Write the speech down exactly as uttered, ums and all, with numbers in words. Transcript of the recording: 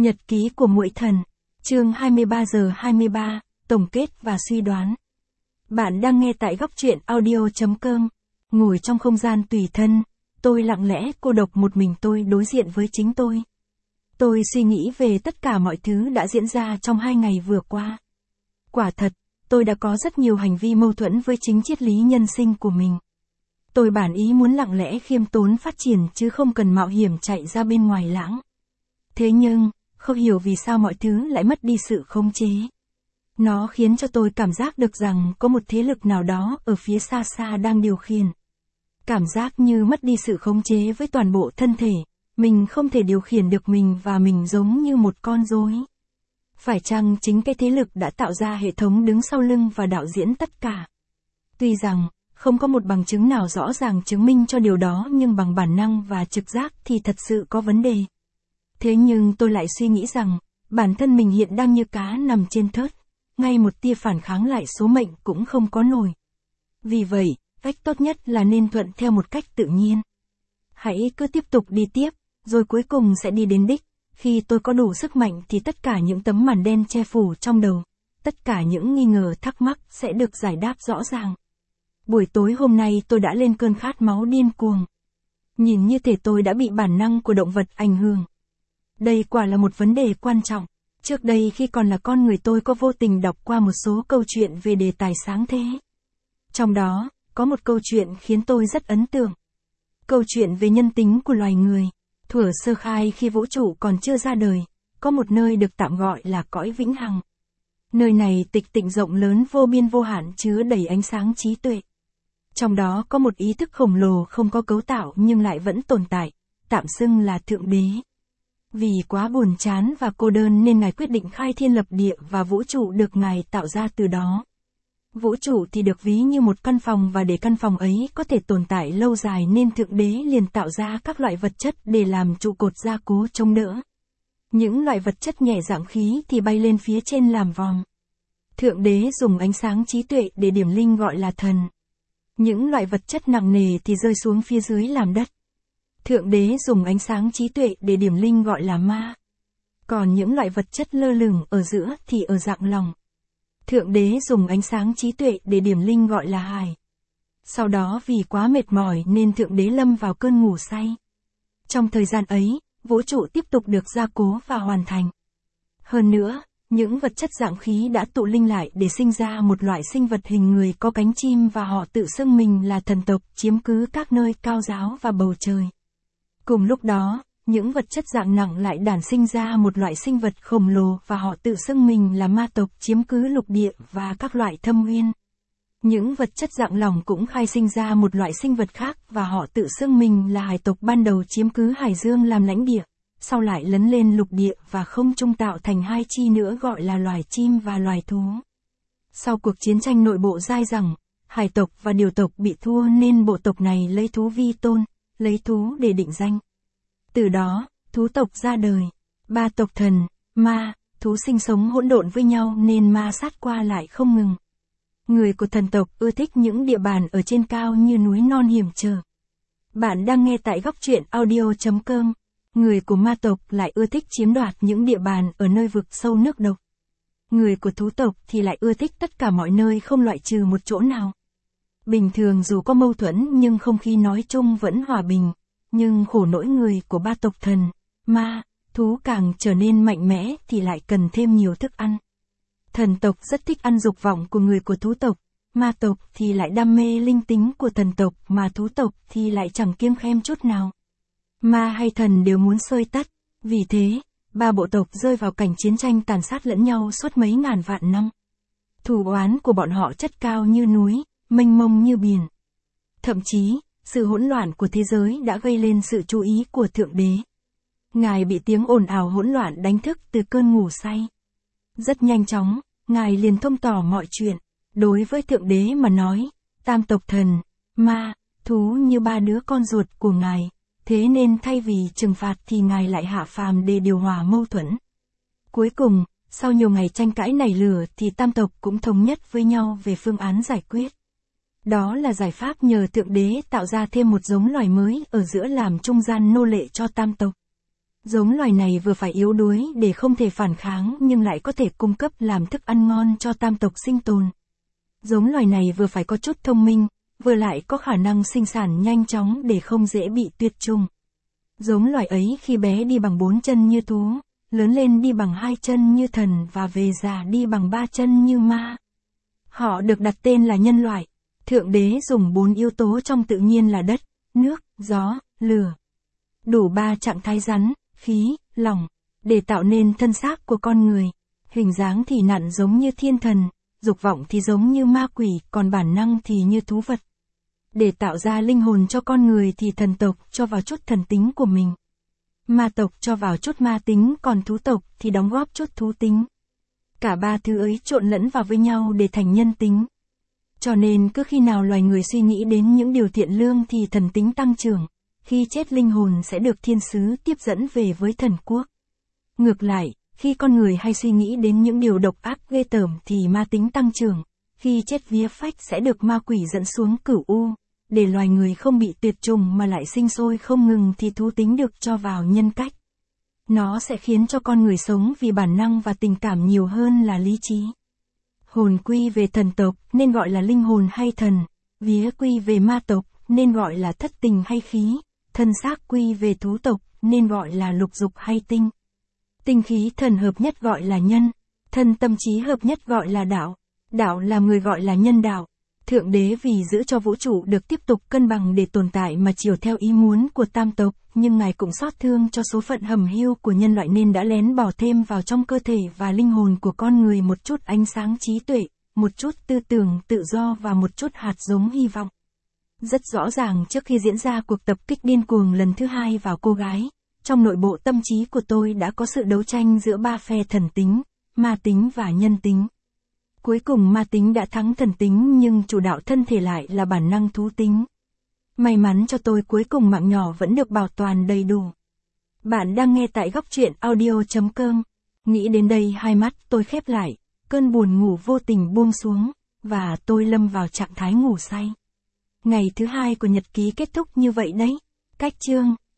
Nhật ký của muội thần, chương hai mươi ba giờ hai mươi ba, tổng kết và suy đoán. Bạn đang nghe tại góc truyện audio chấm com. Ngồi trong không gian tùy thân, tôi lặng lẽ cô độc một mình tôi đối diện với chính tôi. Tôi suy nghĩ về tất cả mọi thứ đã diễn ra trong hai ngày vừa qua. Quả thật, tôi đã có rất nhiều hành vi mâu thuẫn với chính triết lý nhân sinh của mình. Tôi bản ý muốn lặng lẽ khiêm tốn phát triển chứ không cần mạo hiểm chạy ra bên ngoài lãng. Thế nhưng, không hiểu vì sao mọi thứ lại mất đi sự khống chế. Nó khiến cho tôi cảm giác được rằng có một thế lực nào đó ở phía xa xa đang điều khiển. Cảm giác như mất đi sự khống chế với toàn bộ thân thể, mình không thể điều khiển được mình và mình giống như một con rối. Phải chăng chính cái thế lực đã tạo ra hệ thống đứng sau lưng và đạo diễn tất cả? Tuy rằng, không có một bằng chứng nào rõ ràng chứng minh cho điều đó nhưng bằng bản năng và trực giác thì thật sự có vấn đề. Thế nhưng tôi lại suy nghĩ rằng, bản thân mình hiện đang như cá nằm trên thớt, ngay một tia phản kháng lại số mệnh cũng không có nổi. Vì vậy, cách tốt nhất là nên thuận theo một cách tự nhiên. Hãy cứ tiếp tục đi tiếp, rồi cuối cùng sẽ đi đến đích. Khi tôi có đủ sức mạnh thì tất cả những tấm màn đen che phủ trong đầu, tất cả những nghi ngờ thắc mắc sẽ được giải đáp rõ ràng. Buổi tối hôm nay tôi đã lên cơn khát máu điên cuồng. Nhìn như thể tôi đã bị bản năng của động vật ảnh hưởng. Đây quả là một vấn đề quan trọng. Trước đây khi còn là con người tôi có vô tình đọc qua một số câu chuyện về đề tài sáng thế. Trong đó, có một câu chuyện khiến tôi rất ấn tượng. Câu chuyện về nhân tính của loài người. Thuở sơ khai khi vũ trụ còn chưa ra đời, có một nơi được tạm gọi là cõi vĩnh hằng. Nơi này tịch tịnh rộng lớn vô biên vô hạn chứa đầy ánh sáng trí tuệ. Trong đó có một ý thức khổng lồ không có cấu tạo nhưng lại vẫn tồn tại, tạm xưng là Thượng Đế. Vì quá buồn chán và cô đơn nên Ngài quyết định khai thiên lập địa và vũ trụ được Ngài tạo ra từ đó. Vũ trụ thì được ví như một căn phòng và để căn phòng ấy có thể tồn tại lâu dài nên Thượng Đế liền tạo ra các loại vật chất để làm trụ cột gia cố chống đỡ. Những loại vật chất nhẹ dạng khí thì bay lên phía trên làm vòm. Thượng Đế dùng ánh sáng trí tuệ để điểm linh gọi là thần. Những loại vật chất nặng nề thì rơi xuống phía dưới làm đất. Thượng Đế dùng ánh sáng trí tuệ để điểm linh gọi là ma. Còn những loại vật chất lơ lửng ở giữa thì ở dạng lòng. Thượng Đế dùng ánh sáng trí tuệ để điểm linh gọi là hải. Sau đó vì quá mệt mỏi nên Thượng Đế lâm vào cơn ngủ say. Trong thời gian ấy, vũ trụ tiếp tục được gia cố và hoàn thành. Hơn nữa, những vật chất dạng khí đã tụ linh lại để sinh ra một loại sinh vật hình người có cánh chim và họ tự xưng mình là thần tộc chiếm cứ các nơi cao giáo và bầu trời. Cùng lúc đó, những vật chất dạng nặng lại đản sinh ra một loại sinh vật khổng lồ và họ tự xưng mình là ma tộc chiếm cứ lục địa và các loại thâm uyên. Những vật chất dạng lỏng cũng khai sinh ra một loại sinh vật khác và họ tự xưng mình là hải tộc ban đầu chiếm cứ hải dương làm lãnh địa, sau lại lấn lên lục địa và không trung tạo thành hai chi nữa gọi là loài chim và loài thú. Sau cuộc chiến tranh nội bộ dai dẳng, hải tộc và điều tộc bị thua nên bộ tộc này lấy thú vi tôn, lấy thú để định danh. Từ đó, thú tộc ra đời. Ba tộc thần, ma, thú sinh sống hỗn độn với nhau nên ma sát qua lại không ngừng. Người của thần tộc ưa thích những địa bàn ở trên cao như núi non hiểm trở. Bạn đang nghe tại góc truyện audio chấm com. Người của ma tộc lại ưa thích chiếm đoạt những địa bàn ở nơi vực sâu nước độc. Người của thú tộc thì lại ưa thích tất cả mọi nơi không loại trừ một chỗ nào. Bình thường dù có mâu thuẫn nhưng không khí nói chung vẫn hòa bình. Nhưng khổ nỗi người của ba tộc thần, ma, thú càng trở nên mạnh mẽ thì lại cần thêm nhiều thức ăn. Thần tộc rất thích ăn dục vọng của người của thú tộc, ma tộc thì lại đam mê linh tính của thần tộc mà thú tộc thì lại chẳng kiêng khem chút nào. Ma hay thần đều muốn xơi tắt, vì thế, ba bộ tộc rơi vào cảnh chiến tranh tàn sát lẫn nhau suốt mấy ngàn vạn năm. Thù oán của bọn họ chất cao như núi, mênh mông như biển. Thậm chí, sự hỗn loạn của thế giới đã gây lên sự chú ý của Thượng Đế. Ngài bị tiếng ồn ào hỗn loạn đánh thức từ cơn ngủ say. Rất nhanh chóng, Ngài liền thông tỏ mọi chuyện. Đối với Thượng Đế mà nói, tam tộc thần, ma, thú như ba đứa con ruột của Ngài. Thế nên thay vì trừng phạt thì Ngài lại hạ phàm để điều hòa mâu thuẫn. Cuối cùng, sau nhiều ngày tranh cãi nảy lửa thì tam tộc cũng thống nhất với nhau về phương án giải quyết. Đó là giải pháp nhờ Thượng Đế tạo ra thêm một giống loài mới ở giữa làm trung gian nô lệ cho tam tộc. Giống loài này vừa phải yếu đuối để không thể phản kháng nhưng lại có thể cung cấp làm thức ăn ngon cho tam tộc sinh tồn. Giống loài này vừa phải có chút thông minh, vừa lại có khả năng sinh sản nhanh chóng để không dễ bị tuyệt chủng. Giống loài ấy khi bé đi bằng bốn chân như thú, lớn lên đi bằng hai chân như thần và về già đi bằng ba chân như ma. Họ được đặt tên là nhân loại. Thượng đế dùng bốn yếu tố trong tự nhiên là đất, nước, gió, lửa. Đủ ba trạng thái rắn, khí, lỏng, để tạo nên thân xác của con người. Hình dáng thì nặn giống như thiên thần, dục vọng thì giống như ma quỷ, còn bản năng thì như thú vật. Để tạo ra linh hồn cho con người thì thần tộc cho vào chút thần tính của mình. Ma tộc cho vào chút ma tính, còn thú tộc thì đóng góp chút thú tính. Cả ba thứ ấy trộn lẫn vào với nhau để thành nhân tính. Cho nên cứ khi nào loài người suy nghĩ đến những điều thiện lương thì thần tính tăng trưởng, khi chết linh hồn sẽ được thiên sứ tiếp dẫn về với thần quốc. Ngược lại, khi con người hay suy nghĩ đến những điều độc ác ghê tởm thì ma tính tăng trưởng, khi chết vía phách sẽ được ma quỷ dẫn xuống cửu u, để loài người không bị tuyệt chủng mà lại sinh sôi không ngừng thì thú tính được cho vào nhân cách. Nó sẽ khiến cho con người sống vì bản năng và tình cảm nhiều hơn là lý trí. Hồn quy về thần tộc nên gọi là linh hồn hay thần, vía quy về ma tộc nên gọi là thất tình hay khí, thân xác quy về thú tộc nên gọi là lục dục hay tinh. Tinh khí thần hợp nhất gọi là nhân, thân tâm trí hợp nhất gọi là đạo, đạo làm người gọi là nhân đạo. Thượng đế vì giữ cho vũ trụ được tiếp tục cân bằng để tồn tại mà chiều theo ý muốn của tam tộc, nhưng Ngài cũng xót thương cho số phận hầm hiu của nhân loại nên đã lén bỏ thêm vào trong cơ thể và linh hồn của con người một chút ánh sáng trí tuệ, một chút tư tưởng tự do và một chút hạt giống hy vọng. Rất rõ ràng trước khi diễn ra cuộc tập kích điên cuồng lần thứ hai vào cô gái, trong nội bộ tâm trí của tôi đã có sự đấu tranh giữa ba phe thần tính, ma tính và nhân tính. Cuối cùng ma tính đã thắng thần tính nhưng chủ đạo thân thể lại là bản năng thú tính. May mắn cho tôi cuối cùng mạng nhỏ vẫn được bảo toàn đầy đủ. Bạn đang nghe tại góc truyện audio chấm com. Nghĩ đến đây hai mắt tôi khép lại, cơn buồn ngủ vô tình buông xuống, và tôi lâm vào trạng thái ngủ say. Ngày thứ hai của nhật ký kết thúc như vậy đấy. Cách chương